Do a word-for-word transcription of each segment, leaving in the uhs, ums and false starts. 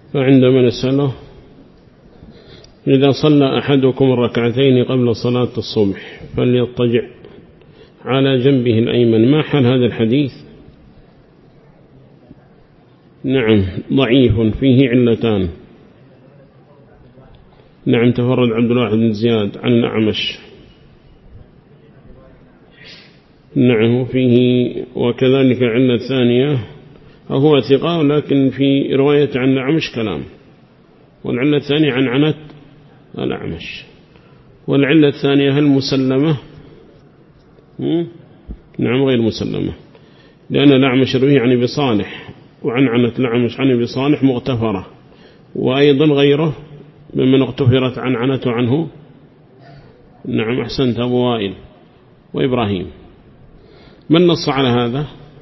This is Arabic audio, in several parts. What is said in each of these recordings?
فعندما نسأله إذا صلى أحدكم الركعتين قبل صلاة الصبح فليضطجع على جنبه الأيمن، ما حال هذا الحديث؟ نعم ضعيف فيه علتان. نعم تفرد عبد الواحد بن زياد عن الأعمش. نعم فيه وكذلك علة ثانية هو ثقة لكن في رواية عن الأعمش كلام، والعلة الثانية عن عنت الأعمش. والعلة الثانية هل مسلمة؟ نعم غير مسلمة، لأن الأعمش روي عن أبي صالح، وعن عنت الأعمش عن أبي صالح مغتفرة، وأيضا غيره ممن اغتفرت عن عنته عنه. نعم أحسنت أبو وائل وإبراهيم. من نص على هذا؟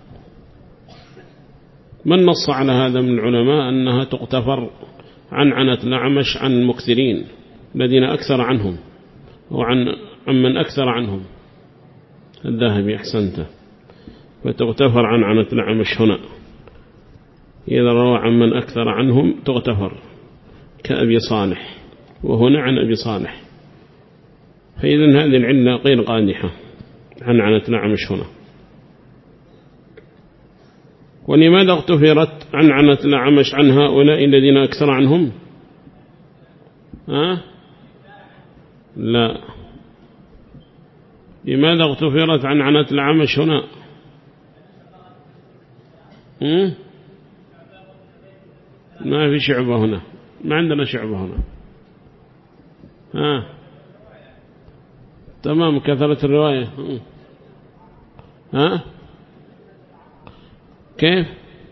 من نص على هذا من العلماء أنها تغتفر عن عنت الأعمش عن المكثرين الذين أكثر عنهم، وعن من أكثر عنهم؟ الذهبي أحسنت. فتغتفر عن عنت الأعمش هنا، إذا روى عن من أكثر عنهم تغتفر كأبي صالح، وهنا عن أبي صالح. فإذن هذه العلة غير قادحة عن عنت الأعمش هنا. ولماذا اغتفرت عن عنت الأعمش عن هؤلاء الذين أكثر عنهم؟ ها؟ لا، لماذا اغتفرت عن عنت الأعمش هنا؟ هم؟ ما في شعبة هنا، ما عندنا شعبة هنا. ها تمام، كثرة الرواية. ها كيف؟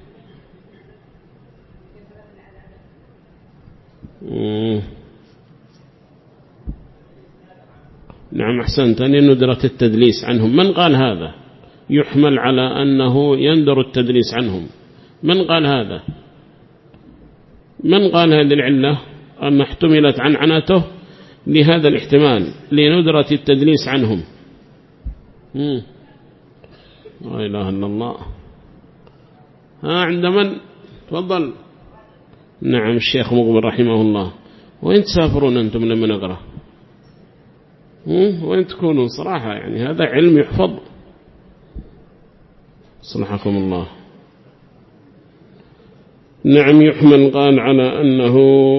مم. نعم أحسنت، أن ندرة التدليس عنهم. من قال هذا؟ يحمل على أنه يندر التدليس عنهم. من قال هذا؟ من قال هذه العلة أن احتملت عن عناته لهذا الاحتمال لندرة التدليس عنهم؟ مم. لا إله إلا الله. ها عند من؟ تفضل. نعم الشيخ مقبل رحمه الله. وين تسافرون أنتم لما نقرأ؟ وين تكونون؟ صراحة يعني هذا علم يحفظ. صلحكم الله. نعم يحمل قال على أنه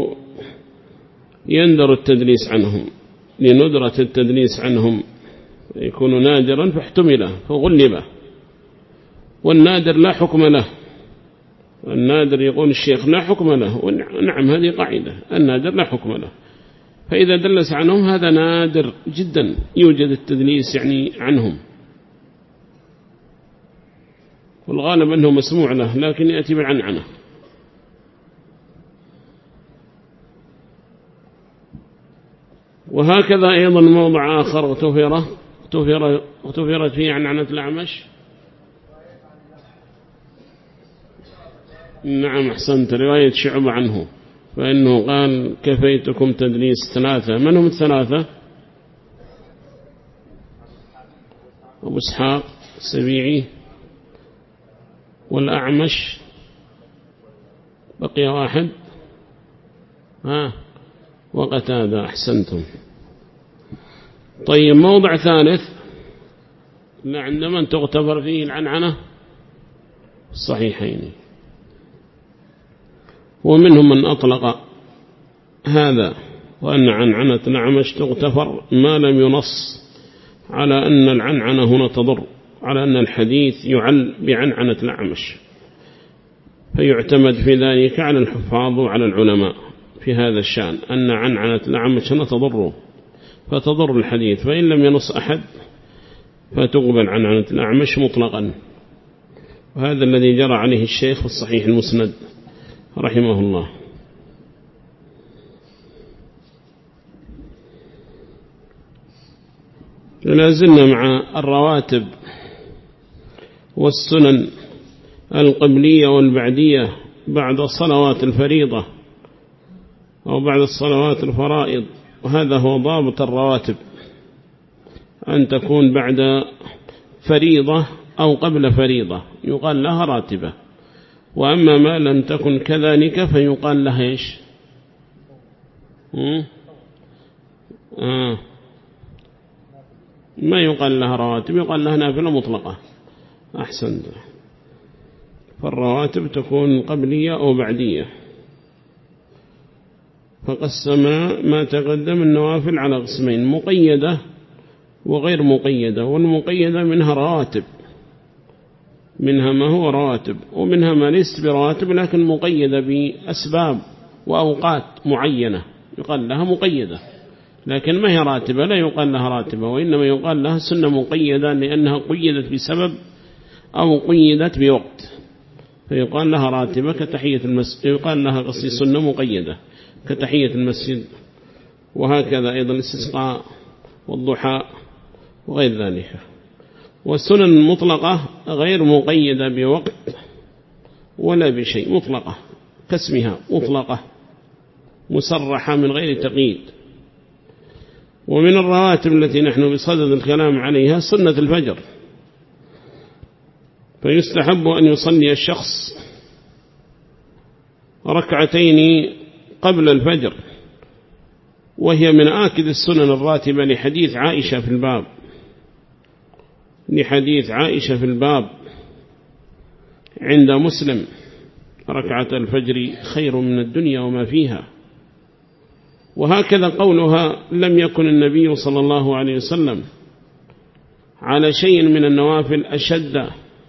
يندر التدليس عنهم، لندرة التدليس عنهم يكون نادرا فاحتمله فغلبه، والنادر لا حكم له. النادر يقول الشيخ لا حكم له. نعم هذه قاعدة، النادر لا حكم له. فإذا دلس عنهم هذا نادر جدا يوجد التدليس يعني عنهم، والغالب أنه مسموع له لكن يأتي بالعنعنة. وهكذا أيضا موضع آخر اغتفر اغتفرت فيه عن عنة الأعمش. نعم أحسنت، رواية شعب عنه، فإنه قال كفيتكم تدليس ثلاثة. من هم الثلاثة؟ أبو إسحاق السبيعي والأعمش، بقي واحد ها وقتادة. أحسنتم. طيب موضع ثالث عندما تغتفر فيه العنعنة الصحيحين، ومنهم من أطلق هذا وأن عنعنة الأعمش تغتفر ما لم ينص على أن العنعنة هنا تضر، على أن الحديث يعل بعنعنة الأعمش، فيعتمد في ذلك على الحفاظ وعلى العلماء في هذا الشأن، أن عنعنة الأعمش هنا تضر فتضر الحديث، فإن لم ينص أحد فتقبل عنعنة الأعمش مطلقا. وهذا الذي جرى عليه الشيخ في الصحيح المسند رحمه الله. لازلنا مع الرواتب والسنن القبلية والبعدية بعد الصلوات الفريضة أو بعد الصلوات الفرائض، وهذا هو ضابط الرواتب، أن تكون بعد فريضة أو قبل فريضة يقال لها راتبة. وأما ما لم تكن كذلك فيقال لها إيش؟ آه. ما يقال لها رواتب، يقال لها نافلة مطلقة. أحسن. فالرواتب تكون قبلية أو بعدية. فقسم ما تقدم النوافل على قسمين: مقيدة وغير مقيدة. والمقيدة منها رواتب، منها ما هو رواتب، ومنها ما ليس برواتب لكن مقيدة بأسباب وأوقات معينة يقال لها مقيدة، لكن ما هي راتبة، لا يقال لها راتبة، وإنما يقال لها سنة مقيدة لأنها قيدت بسبب أو قيدت بوقت، فيقال لها راتبة كتحية المسجد، يقال لها قصي سنة مقيدة كتحية المسجد، وهكذا أيضا الاستسقاء والضحى وغير ذلك. والسنن مطلقة غير مقيدة بوقت ولا بشيء، مطلقة كاسمها مطلقة مسرحة من غير تقييد. ومن الرواتب التي نحن بصدد الكلام عليها سنة الفجر، فيستحب أن يصلي الشخص ركعتين قبل الفجر، وهي من آكد السنن الراتبة لحديث عائشة في الباب لحديث عائشة في الباب عند مسلم: ركعة الفجر خير من الدنيا وما فيها. وهكذا قولها: لم يكن النبي صلى الله عليه وسلم على شيء من النوافل أشد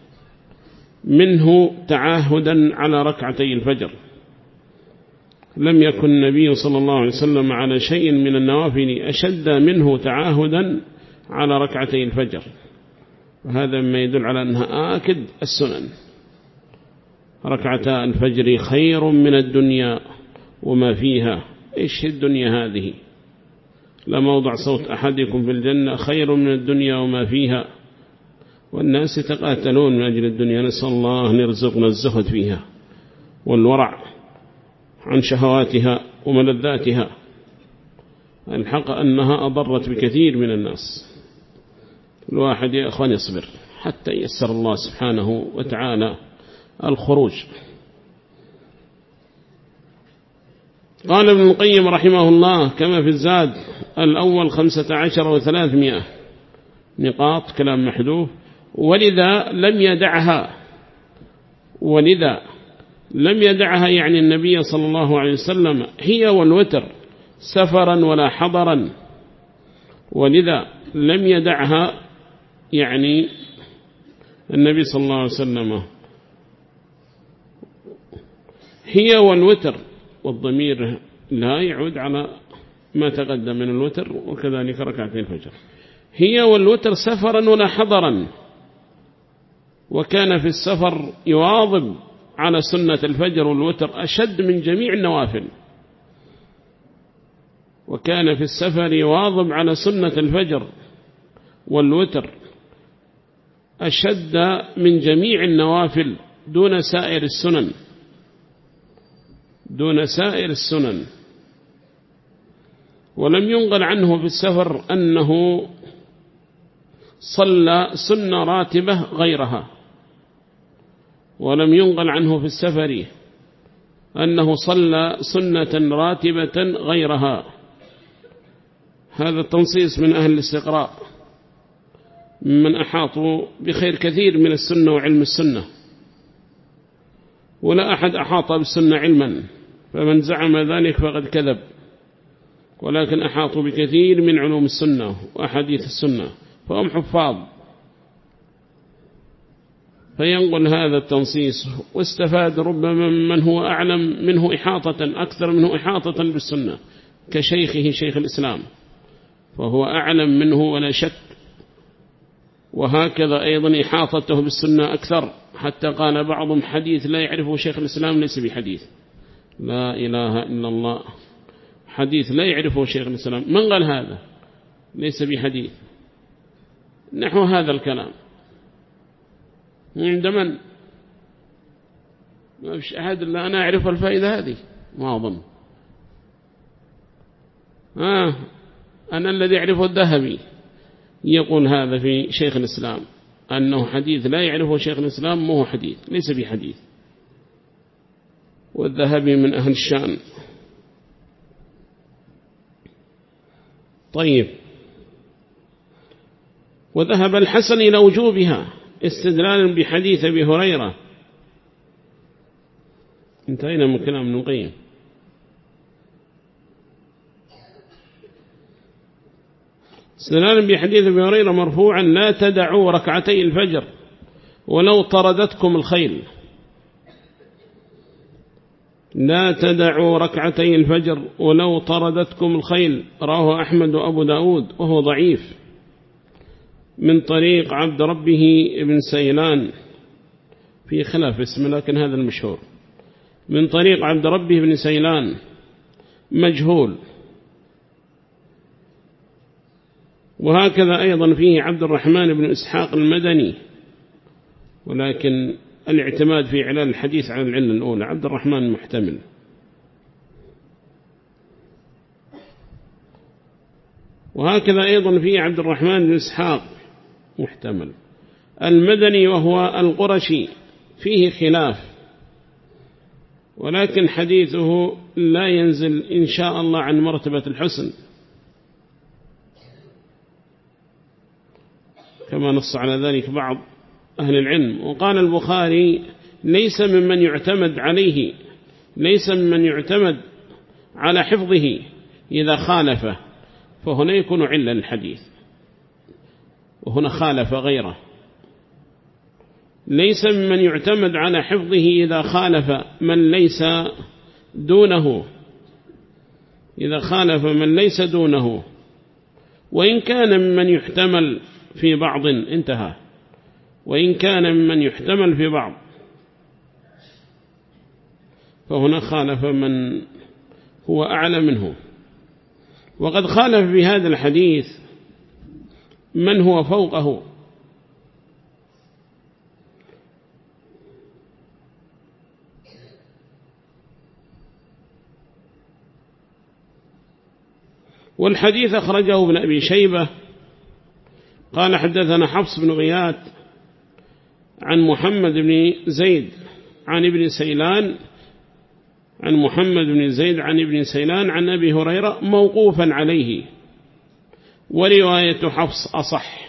منه تعاهدا على ركعتي الفجر. لم يكن النبي صلى الله عليه وسلم على شيء من النوافل أشد منه تعاهدا على ركعتي الفجر، وهذا ما يدل على أنها آكد السنن. ركعتا الفجر خير من الدنيا وما فيها. إيش الدنيا هذه؟ لموضع صوت أحدكم في الجنة خير من الدنيا وما فيها، والناس يتقاتلون من أجل الدنيا. نسأل الله أن يرزقنا الزهد فيها والورع عن شهواتها وملذاتها. الحق أنها أضرت بكثير من الناس. الواحد يا أخوان يصبر حتى يسر الله سبحانه وتعالى الخروج. قال ابن القيم رحمه الله كما في الزاد الأول: خمسة عشر وثلاثمائة نقاط، كلام محذوف. ولذا لم يدعها ولذا لم يدعها يعني النبي صلى الله عليه وسلم هي والوتر سفرا ولا حضرا. ولذا لم يدعها يعني النبي صلى الله عليه وسلم هي والوتر، والضمير لا يعود على ما تقدم من الوتر، وكذلك ركعتين الفجر. هي والوتر سفرا ولا حضرا، وكان في السفر يواظب على سنة الفجر والوتر أشد من جميع النوافل. وكان في السفر يواظب على سنة الفجر والوتر أشد من جميع النوافل دون سائر السنن دون سائر السنن. ولم ينقل عنه في السفر أنه صلى سنة راتبة غيرها، ولم ينقل عنه في السفر أنه صلى سنة راتبة غيرها. هذا التنصيص من أهل الاستقراء من أحاطوا بخير كثير من السنة وعلم السنة، ولا أحد أحاط بالسنة علما، فمن زعم ذلك فقد كذب. ولكن أحاطوا بكثير من علوم السنة وأحاديث السنة، فهم حفاظ. فينقل هذا التنصيص، واستفاد ربما من هو أعلم منه إحاطة أكثر منه إحاطة بالسنة كشيخه شيخ الإسلام، فهو أعلم منه ولا شك. وهكذا أيضا إحاطته بالسنة أكثر، حتى قال بعضهم حديث لا يعرفه شيخ الإسلام ليس بحديث. لا إله إلا الله، حديث لا يعرفه شيخ الإسلام، من قال هذا؟ ليس بحديث. نحو هذا الكلام عند من؟ ما فيش أحد إلا أنا أعرف الفائدة هذه، ما أظن. آه أنا الذي أعرفه الذهبي يقول هذا في شيخ الإسلام، أنه حديث لا يعرفه شيخ الإسلام، ما هو حديث، ليس بحديث. والذهبي من أهل الشام. طيب، وذهب الحسن إلى وجوبها استدلالا بحديث أبي هريرة. انتهينا من كلام ابن القيم. استدلالا بحديث أبي هريرة مرفوعا: لا تدعوا ركعتي الفجر ولو طردتكم الخيل. لا تدعوا ركعتي الفجر ولو طردتكم الخيل. رواه أحمد وأبو داود وهو ضعيف من طريق عبد ربه ابن سيلان، في خلاف اسمه لكن هذا المشهور، من طريق عبد ربه ابن سيلان مجهول. وهكذا أيضا فيه عبد الرحمن بن إسحاق المدني، ولكن الاعتماد في علل الحديث عن العلة الأولى. عبد الرحمن محتمل. وهكذا أيضا فيه عبد الرحمن بن إسحاق محتمل. المدني وهو القرشي فيه خلاف، ولكن حديثه لا ينزل إن شاء الله عن مرتبة الحسن، كما نص على ذلك بعض أهل العلم. وقال البخاري: ليس ممن يعتمد عليه، ليس ممن يعتمد على حفظه إذا خالفه، فهنا يكون علة الحديث، وهنا خالف غيره. ليس ممن يعتمد على حفظه إذا خالف من ليس دونه، إذا خالف من ليس دونه، وإن كان ممن يحتمل في بعض، انتهى، وإن كان ممن يحتمل في بعض، فهنا خالف من هو أعلى منه. وقد خالف في هذا الحديث من هو فوقه، والحديث أخرجه ابن أبي شيبة قال: حدثنا حفص بن غياث عن محمد بن زيد عن ابن سيلان عن محمد بن زيد عن ابن سيلان عن أبي هريرة موقوفا عليه، ورواية حفص أصح.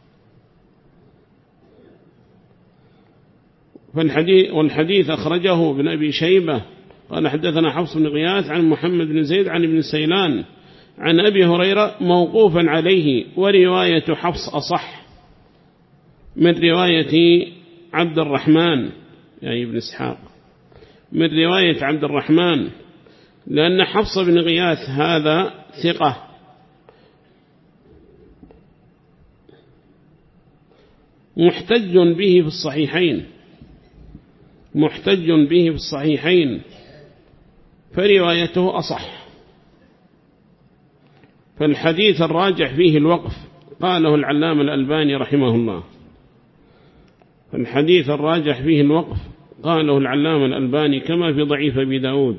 فالحديث والحديث أخرجه ابن أبي شيبة قال: حدثنا حفص بن غياث عن محمد بن زيد عن ابن سيلان عن أبي هريرة موقوفا عليه، ورواية حفص أصح من رواية عبد الرحمن يعني ابن إسحاق، من رواية عبد الرحمن، لأن حفص بن غياث هذا ثقة، محتج به في الصحيحين، محتج به في الصحيحين، فروايته أصح. فالحديث الراجح فيه الوقف، قاله العلامة الألباني رحمه الله. فالحديث الراجح فيه الوقف قاله العلامة الألباني كما في ضعيف أبي داود.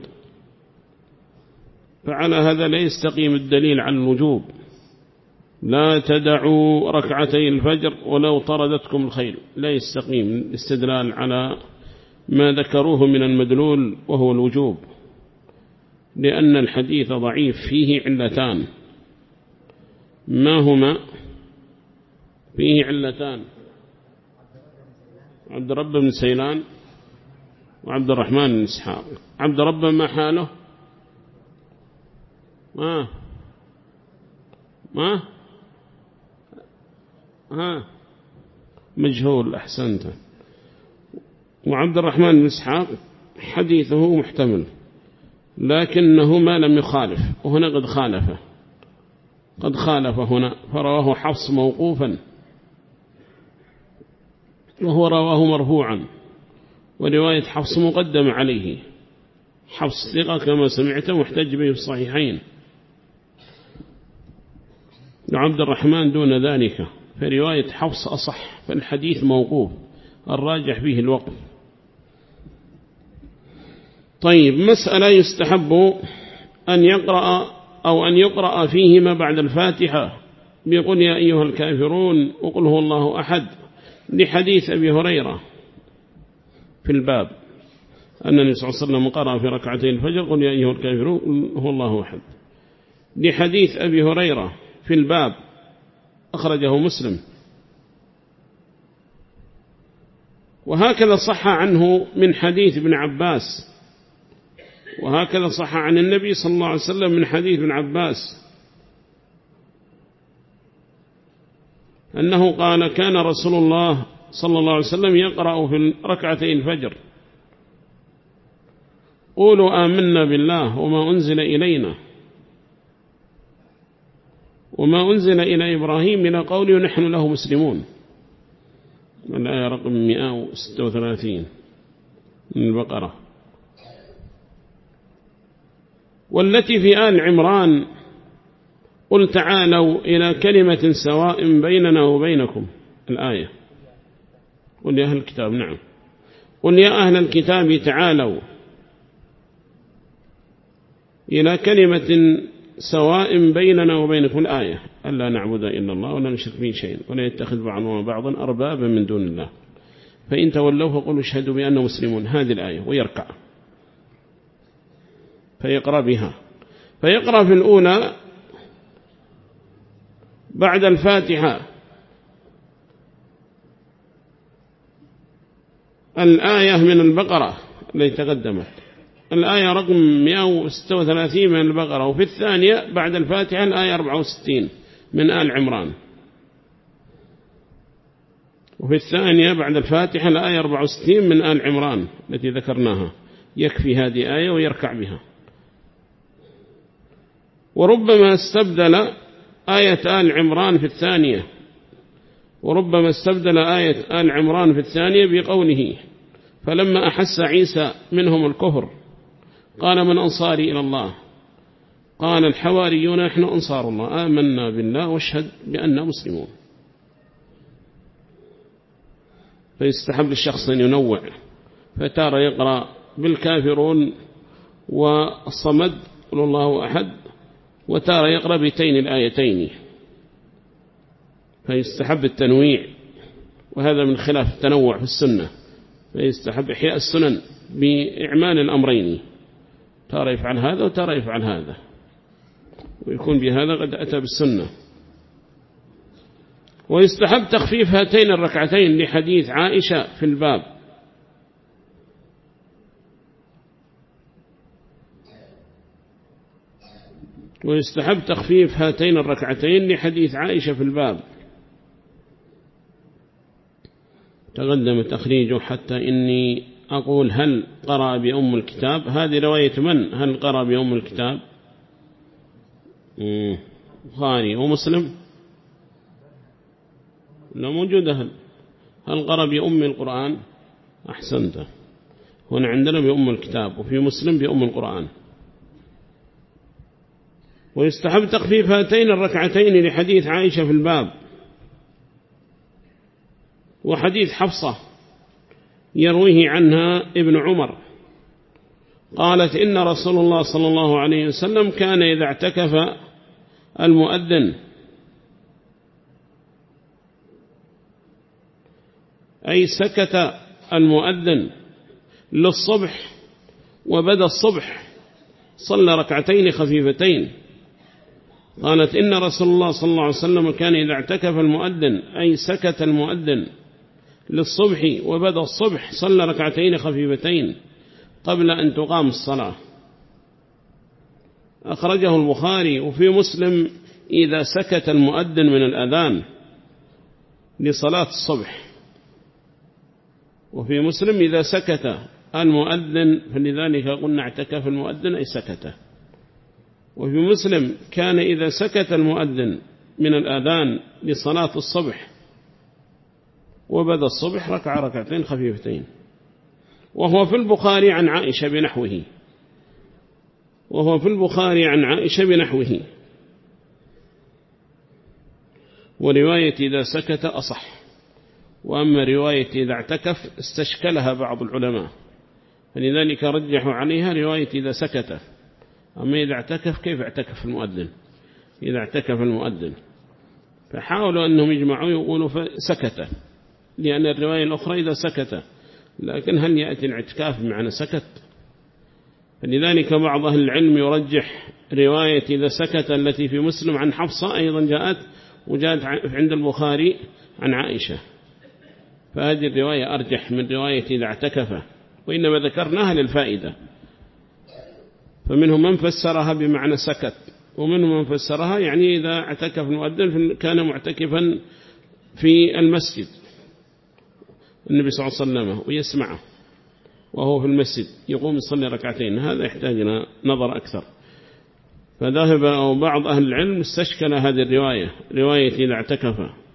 فعلى هذا لا يستقيم الدليل على الوجوب: لا تدعوا ركعتي الفجر ولو طردتكم الخيل، لا يستقيم الاستدلال على ما ذكروه من المدلول وهو الوجوب، لأن الحديث ضعيف فيه علتان. ما هما؟ فيه علتان: عبد رب بن سيلان وعبد الرحمن بن إسحاق. عبد رب ما حاله؟ ما ما ها مجهول، أحسنت. وعبد الرحمن بن إسحاق حديثه محتمل، لكنه ما لم يخالف، وهنا قد خالفه، قد خالف هنا، فرواه حفص موقوفا وهو رواه مرفوعا، ورواية حفص مقدم عليه. حفص ثقة كما سمعت، محتج به في الصحيحين، وعبد الرحمن دون ذلك، فرواية حفص أصح، فالحديث موقوف، الراجح فيه الوقف. طيب، مسألة: يستحب أن يقرأ أو أن يقرأ فيهما بعد الفاتحة بقل يا أيها الكافرون وقل هو الله أحد، لحديث أبي هريرة في الباب. أن النبي صلى الله عليه وسلم قرأ في ركعتي الفجر قل يا أيها الكافرون هو الله أحد. لحديث أبي هريرة في الباب أخرجه مسلم. وهكذا صح عنه من حديث ابن عباس، وهكذا صح عن النبي صلى الله عليه وسلم من حديث ابن عباس أنه قال كان رسول الله صلى الله عليه وسلم يقرأ في ركعتي الفجر قولوا آمنا بالله وما أنزل إلينا وما أنزل إلى إبراهيم إلى قوله نحن له مسلمون، الآية رقم مئة وستة وثلاثين من البقرة. والتي في آل عمران قل تعالوا إلى كلمة سواء بيننا وبينكم، الآية قل يا أهل الكتاب، نعم قل يا أهل الكتاب تعالوا إلى كلمة سواء بيننا وبينكم، الآية ألا نعبد إلا الله ولا نشرك به شيئا ولا يتخذ بعضنا بعضا أربابا من دون الله فإن تولوا فقولوا اشهدوا بأننا مسلمون، هذه الآية. ويركع فيقرأ بها، فيقرأ في الأولى بعد الفاتحة الآية من البقرة التي تقدمت، الآية رقم مئة وستة وثلاثين من البقرة، وفي الثانية بعد الفاتحة الآية أربعة وستين من آل عمران، وفي الثانية بعد الفاتحة الآية أربعة وستين من آل عمران التي ذكرناها. يكفي هذه آية ويركع بها. وربما استبدل آية آل عمران في الثانية وربما استبدل آية آل عمران في الثانية بقوله فلما أحس عيسى منهم الكفر قال من أنصاري إلى الله قال الحواريون نحن أنصار الله آمنا بالله واشهد بأننا مسلمون. فيستحب للشخص أن ينوع، فتارة يقرأ بالكافرون والصمد قل الله أحد، وتارة يقرأ بتين الآيتين، فيستحب التنويع، وهذا من خلاف التنوع في السنة، فيستحب إحياء السنن بإعمال الأمرين، تارة يفعل هذا وتارة يفعل هذا، ويكون بهذا قد أتى بالسنة. ويستحب تخفيف هاتين الركعتين لحديث عائشة في الباب، ويستحب تخفيف هاتين الركعتين لحديث عائشة في الباب تقدم تخريجه. حتى إني أقول هل قرأ بأم الكتاب، هذه رواية من؟ هل قرأ بأم الكتاب؟ بخاري ومسلم لا موجودة. هل هل قرأ بأم القرآن؟ أحسنت، هنا عندنا بأم الكتاب، وفي مسلم بأم القرآن. ويستحب تخفيف هاتين الركعتين لحديث عائشة في الباب، وحديث حفصة يرويه عنها ابن عمر قالت إن رسول الله صلى الله عليه وسلم كان إذا اعتكف المؤذن أي سكت المؤذن للصبح وبدأ الصبح صلى ركعتين خفيفتين. قالت إن رسول الله صلى الله عليه وسلم كان إذا اعتكف المؤذن أي سكت المؤذن للصبح وبدأ الصبح صلى ركعتين خفيفتين قبل أن تقام الصلاة. أخرجه البخاري. وفي مسلم إذا سكت المؤذن من الأذان لصلاة الصبح، وفي مسلم إذا سكت المؤذن، فلذلك قلنا اعتكف المؤذن أي سكت. وفي مسلم كان إذا سكت المؤذن من الأذان لصلاة الصبح وبدأ الصبح ركع ركعتين خفيفتين. وهو في البخاري عن عائشة بنحوه وهو في البخاري عن عائشة بنحوه ورواية إذا سكت أصح. وأما رواية إذا اعتكف استشكلها بعض العلماء، فلذلك رجحوا عليها رواية إذا سكت. أما إذا اعتكف كيف اعتكف المؤذن؟ إذا اعتكف المؤذن فحاولوا أنهم يجمعوا يقولوا سكت، لأن الرواية الأخرى إذا سكت، لكن هل يأتي الاعتكاف بمعنى سكت؟ فلذلك بعض أهل العلم يرجح رواية إذا سكت التي في مسلم عن حفصة أيضا جاءت وجاءت عند البخاري عن عائشة، فهذه الرواية أرجح من رواية إذا اعتكف، وإنما ذكرناها للفائدة. فمنهم من فسرها بمعنى سكت، ومنهم من فسرها يعني إذا اعتكف المؤذن كان معتكفا في المسجد النبي صلى الله عليه وسلم ويسمعه وهو في المسجد يقوم يصلي ركعتين، هذا يحتاج إلى نظر أكثر. فذهب بعض أهل العلم استشكل هذه الرواية، رواية إذا اعتكف،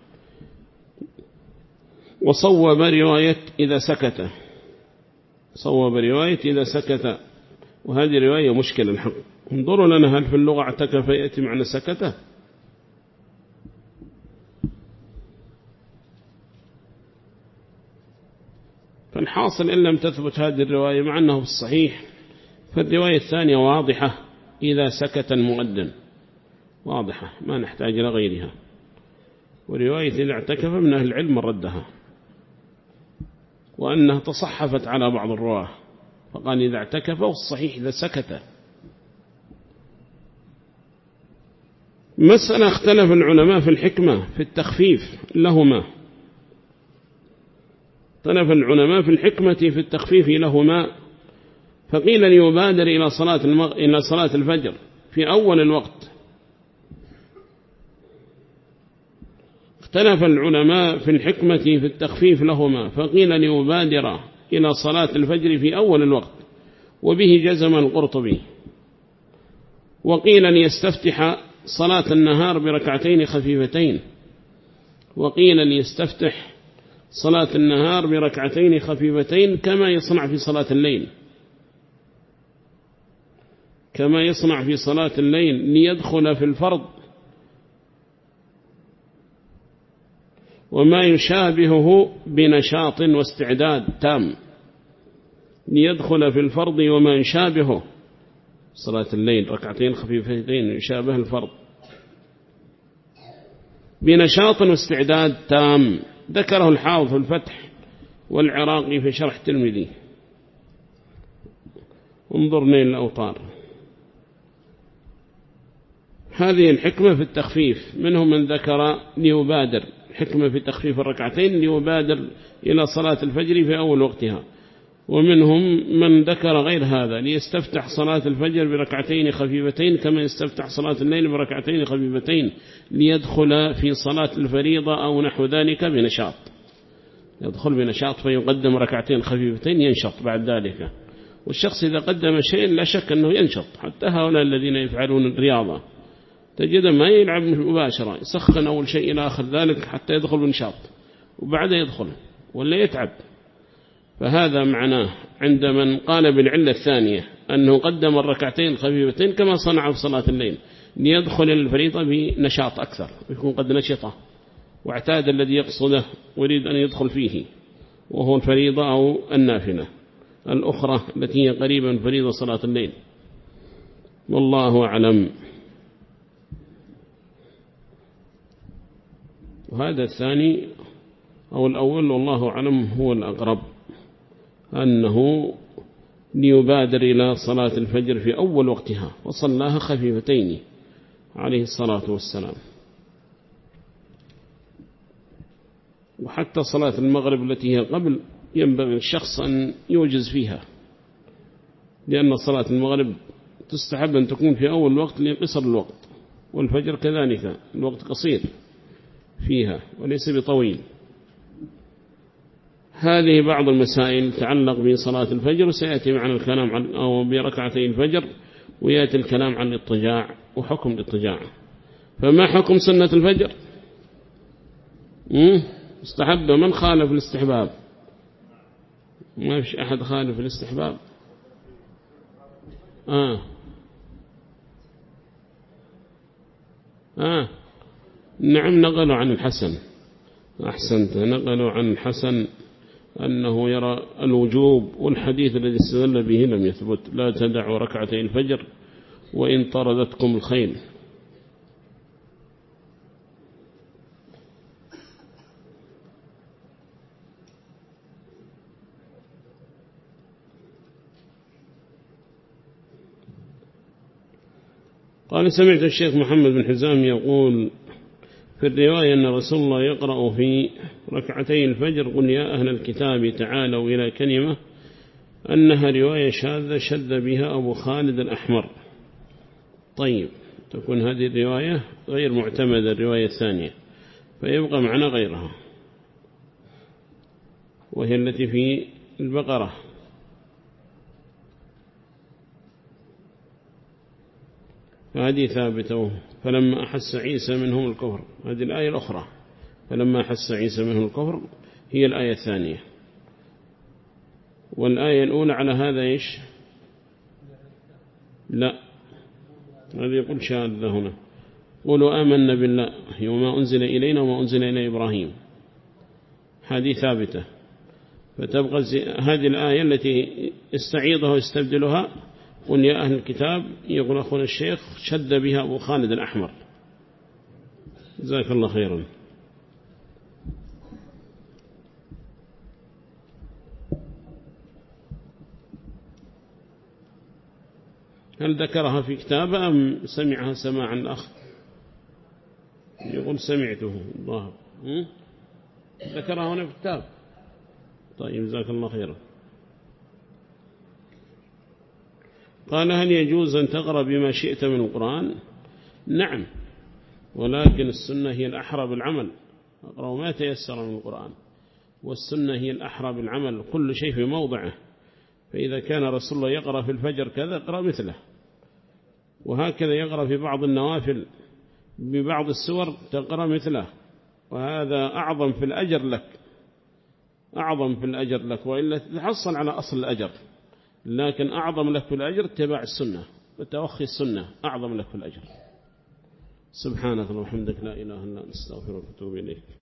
وصوب رواية إذا سكت، صوب رواية إذا سكت، وهذه رواية مشكلة الحق. انظروا لنا هل في اللغة اعتكف يأتي معنى سكت؟ فالحاصل إن لم تثبت هذه الرواية مع أنه في الصحيح، فالرواية الثانية واضحة إذا سكت المؤذن، واضحة ما نحتاج إلى غيرها. ورواية إذا اعتكف من أهل العلم ردها، وأنها تصحفت على بعض الرواه فقال إذا اعتكف، والصحيح إذا سكت. مسألة اختلف العلماء في الحكمة في التخفيف لهما، اختلف العلماء في الحكمة في التخفيف لهما، فقيل ليبادر إلى صلاة المغ... إلى صلاة الفجر في أول الوقت. اختلف العلماء في الحكمة في التخفيف لهما، فقيل ليبادر إلى صلاة الفجر في أول الوقت، وبه جزم القرطبي. وقيل ليستفتح صلاة النهار بركعتين خفيفتين، وقيل ليستفتح صلاة النهار بركعتين خفيفتين كما يصنع في صلاة الليل، كما يصنع في صلاة الليل ليدخل في الفرض وما يشابهه بنشاط واستعداد تام، ليدخل في الفرض وما يشابهه صلاة الليل ركعتين خفيفتين يشابه الفرض بنشاط واستعداد تام. ذكره الحافظ في الفتح والعراقي في شرح الترمذي. انظر نيل الأوطار. هذه الحكمة في التخفيف، منهم من ذكر ليبادر، حكمة في تخفيف الركعتين ليبادر إلى صلاة الفجر في أول وقتها، ومنهم من ذكر غير هذا ليستفتح صلاة الفجر بركعتين خفيفتين كما يستفتح صلاة الليل بركعتين خفيفتين ليدخل في صلاة الفريضة أو نحو ذلك بنشاط، يدخل بنشاط فيقدم ركعتين خفيفتين ينشط بعد ذلك. والشخص إذا قدم شيء لا شك أنه ينشط، حتى هؤلاء الذين يفعلون الرياضة تجد ما يلعب مباشرة، يسخن أول شيء إلى آخر ذلك حتى يدخل بنشاط وبعد يدخل ولا يتعب. فهذا معناه عند من قال بالعلة الثانية أنه قدم الركعتين الخفيفتين كما صنع في صلاة الليل ليدخل الفريضة بنشاط أكثر، ويكون قد نشطه واعتاد الذي يقصده ويريد أن يدخل فيه، وهو الفريضة أو النافلة الأخرى التي هي قريبا من فريضة صلاة الليل. والله أعلم. وهذا الثاني أو الأول والله أعلم هو الأقرب، أنه ليبادر إلى صلاة الفجر في أول وقتها وصلاها خفيفتين عليه الصلاة والسلام. وحتى صلاة المغرب التي هي قبل ينبغي الشخص أن يوجز فيها، لأن صلاة المغرب تستحب أن تكون في أول وقت لقصر الوقت، والفجر كذلك الوقت قصير فيها وليس بطويل. هذه بعض المسائل تتعلق بصلاة الفجر، وسيأتي معنا الكلام عن أو بركعتي الفجر، ويأتي الكلام عن الاضطجاع وحكم الاضطجاع. فما حكم سنة الفجر؟ استحب من خالف الاستحباب؟ ما فيش أحد خالف الاستحباب. آه آه نعم، نقلوا عن الحسن، أحسنت، نقلوا عن الحسن أنه يرى الوجوب، والحديث الذي استدل به لم يثبت، لا تدعوا ركعتي الفجر وإن طردتكم الخيل. قال سمعت الشيخ محمد بن حزام يقول في الرواية أن رسول الله يقرأ في ركعتي الفجر قل يا أهل الكتاب تعالوا إلى كلمة، أنها رواية شاذة شذ بها أبو خالد الأحمر. طيب تكون هذه الرواية غير معتمدة الرواية الثانية، فيبقى معنا غيرها وهي التي في البقرة. فهذه ثابتة. فلما أحس عيسى منهم الكفر، هذه الآية الأخرى، فلما أحس عيسى منهم الكفر هي الآية الثانية. والآية الأولى على هذا إيش؟ لا، هذا يقول شاذة هنا. قولوا آمنا بالله وما أنزل إلينا وما أنزل إلى إبراهيم، هذه ثابتة. فتبقى هذه الآية التي استعيضها واستبدلها قل يا أهل الكتاب، يقول أخونا الشيخ شد بها أبو خالد الأحمر، جزاك الله خيرا. هل ذكرها في كتابه أم سمعها سماعا الأخ؟ يقول سمعته الله. ذكرها هنا في كتاب. طيب جزاك الله خيرا. قال هل يجوز أن تقرأ بما شئت من القرآن؟ نعم، ولكن السنة هي الأحرى بالعمل، أقرأ ما تيسر من القرآن، والسنة هي الأحرى بالعمل، كل شيء في موضعه. فإذا كان رسول الله يقرأ في الفجر كذا اقرأ مثله، وهكذا يقرأ في بعض النوافل ببعض السور تقرأ مثله، وهذا أعظم في الأجر لك، أعظم في الأجر لك، وإلا تحصل على أصل الأجر، لكن أعظم لك في الأجر اتباع السنة وتوخي السنة، أعظم لك في الأجر. سبحانك اللهم وبحمدك لا إله إلا أنت، نستغفرك ونتوب إليك.